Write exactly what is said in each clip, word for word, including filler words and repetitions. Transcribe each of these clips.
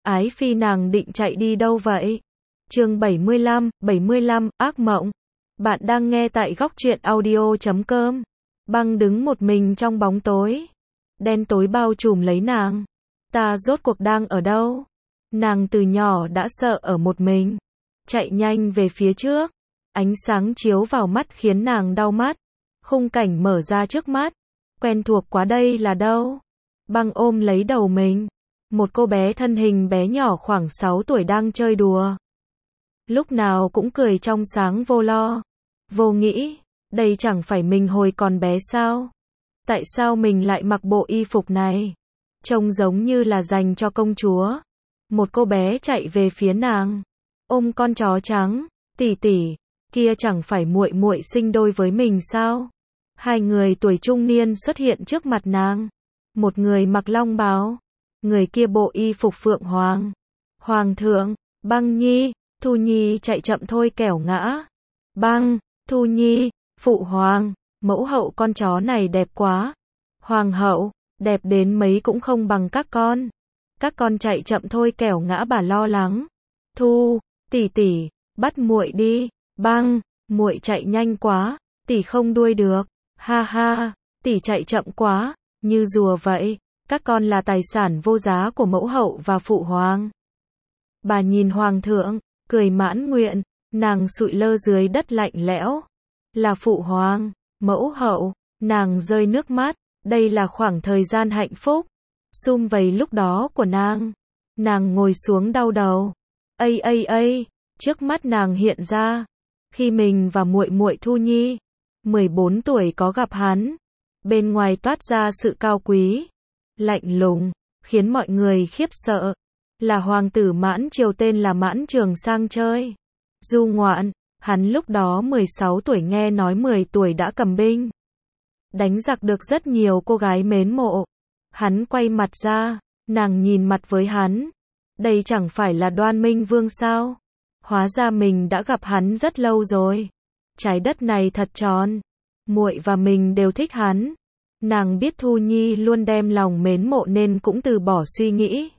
Ái Phi nàng định chạy đi đâu vậy? Chương bảy mươi lăm, bảy mươi lăm, ác mộng. Bạn đang nghe tại góc truyện audio chấm com. Băng đứng một mình trong bóng tối. Đen tối bao trùm lấy nàng. Ta rốt cuộc đang ở đâu? Nàng từ nhỏ đã sợ ở một mình. Chạy nhanh về phía trước. Ánh sáng chiếu vào mắt khiến nàng đau mắt. Khung cảnh mở ra trước mắt. Quen thuộc quá, đây là đâu? Băng ôm lấy đầu mình. Một cô bé thân hình bé nhỏ khoảng sáu tuổi đang chơi đùa. Lúc nào cũng cười trong sáng vô lo. Vô nghĩ, đây chẳng phải mình hồi còn bé sao? Tại sao mình lại mặc bộ y phục này? Trông giống như là dành cho công chúa. Một cô bé chạy về phía nàng, ôm con chó trắng. Tỷ tỷ, kia chẳng phải muội muội sinh đôi với mình sao? Hai người tuổi trung niên xuất hiện trước mặt nàng. Một người mặc long bào, người kia bộ y phục phượng hoàng. Hoàng thượng, Băng nhi, Thu nhi chạy chậm thôi kẻo ngã. Băng, Thu nhi, phụ hoàng, mẫu hậu con chó này đẹp quá. Hoàng hậu, đẹp đến mấy cũng không bằng các con. Các con chạy chậm thôi kẻo ngã, bà lo lắng. Thu, tỷ tỷ, bắt muội đi. Băng, muội chạy nhanh quá, tỷ không đuôi được. Ha ha, tỷ chạy chậm quá, như rùa vậy. Các con là tài sản vô giá của mẫu hậu và phụ hoàng. Bà nhìn hoàng thượng, cười mãn nguyện, nàng sụi lơ dưới đất lạnh lẽo. Là phụ hoàng, mẫu hậu, nàng rơi nước mắt, đây là khoảng thời gian hạnh phúc, sum vầy lúc đó của nàng. Nàng ngồi xuống đau đầu. Ây ây ây, trước mắt nàng hiện ra, khi mình và muội muội Thu nhi, mười bốn tuổi có gặp hắn. Bên ngoài toát ra sự cao quý, lạnh lùng, khiến mọi người khiếp sợ. Là hoàng tử Mãn Triều, tên là Mãn Trường sang chơi du ngoạn. Hắn lúc đó mười sáu tuổi, nghe nói mười tuổi đã cầm binh đánh giặc, được rất nhiều cô gái mến mộ. Hắn quay mặt ra, nàng nhìn mặt với hắn. Đây chẳng phải là Đoan Minh Vương sao? Hóa ra mình đã gặp hắn rất lâu rồi. Trái đất này thật tròn. Muội và mình đều thích hắn. Nàng biết Thu nhi luôn đem lòng mến mộ nên cũng từ bỏ suy nghĩ,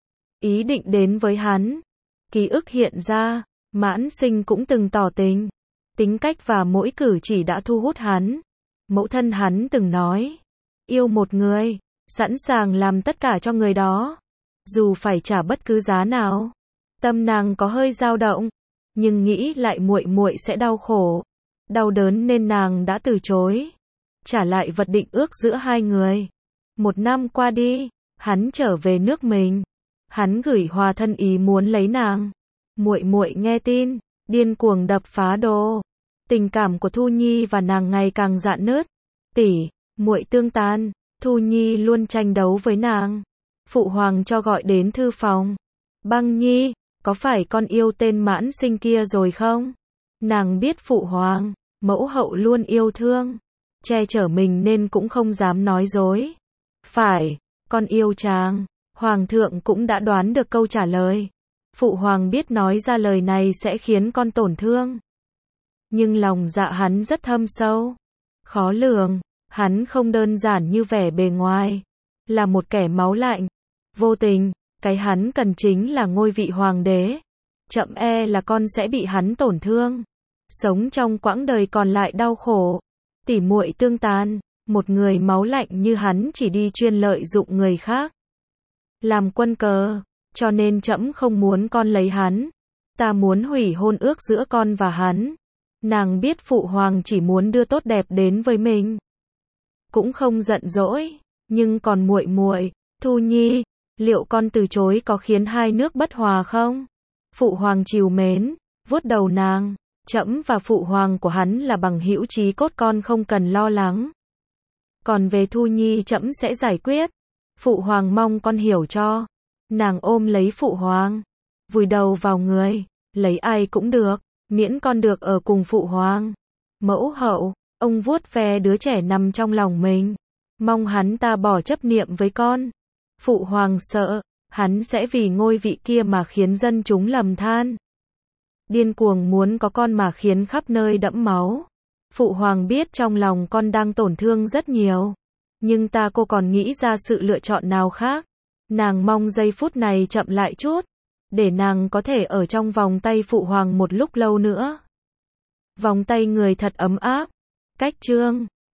ý định đến với hắn. Ký ức hiện ra, Mãn Sinh cũng từng tỏ tình. Tính cách và mỗi cử chỉ đã thu hút hắn. Mẫu thân hắn từng nói, yêu một người, sẵn sàng làm tất cả cho người đó, dù phải trả bất cứ giá nào. Tâm nàng có hơi dao động, nhưng nghĩ lại muội muội sẽ đau khổ, đau đớn nên nàng đã từ chối, trả lại vật định ước giữa hai người. Một năm qua đi, hắn trở về nước mình. Hắn gửi hòa thân ý muốn lấy nàng. Muội muội nghe tin, điên cuồng đập phá đồ. Tình cảm của Thu nhi và nàng ngày càng rạn nứt. Tỷ, muội tương tan, Thu nhi luôn tranh đấu với nàng. Phụ hoàng cho gọi đến thư phòng. Băng nhi, có phải con yêu tên Mãn Sinh kia rồi không? Nàng biết phụ hoàng, mẫu hậu luôn yêu thương, che chở mình nên cũng không dám nói dối. Phải, con yêu chàng. Hoàng thượng cũng đã đoán được câu trả lời. Phụ hoàng biết nói ra lời này sẽ khiến con tổn thương. Nhưng lòng dạ hắn rất thâm sâu, khó lường. Hắn không đơn giản như vẻ bề ngoài, là một kẻ máu lạnh, vô tình. Cái hắn cần chính là ngôi vị hoàng đế. Chậm e là con sẽ bị hắn tổn thương, sống trong quãng đời còn lại đau khổ. Tỉ muội tương tàn, một người máu lạnh như hắn chỉ đi chuyên lợi dụng người khác, làm quân cờ, cho nên trẫm không muốn con lấy hắn. Ta muốn hủy hôn ước giữa con và hắn. Nàng biết phụ hoàng chỉ muốn đưa tốt đẹp đến với mình, cũng không giận dỗi. Nhưng còn muội muội, Thu nhi, liệu con từ chối có khiến hai nước bất hòa không? Phụ hoàng trìu mến, vuốt đầu nàng. Trẫm và phụ hoàng của hắn là bằng hữu chí cốt, con không cần lo lắng. Còn về Thu nhi trẫm sẽ giải quyết. Phụ hoàng mong con hiểu cho. Nàng ôm lấy phụ hoàng, vùi đầu vào người. Lấy ai cũng được, miễn con được ở cùng phụ hoàng. Mẫu hậu, ông vuốt ve đứa trẻ nằm trong lòng mình, mong hắn ta bỏ chấp niệm với con. Phụ hoàng sợ, hắn sẽ vì ngôi vị kia mà khiến dân chúng lầm than. Điên cuồng muốn có con mà khiến khắp nơi đẫm máu. Phụ hoàng biết trong lòng con đang tổn thương rất nhiều. Nhưng ta cô còn nghĩ ra sự lựa chọn nào khác. Nàng mong giây phút này chậm lại chút, để nàng có thể ở trong vòng tay phụ hoàng một lúc lâu nữa. Vòng tay người thật ấm áp. Cách chương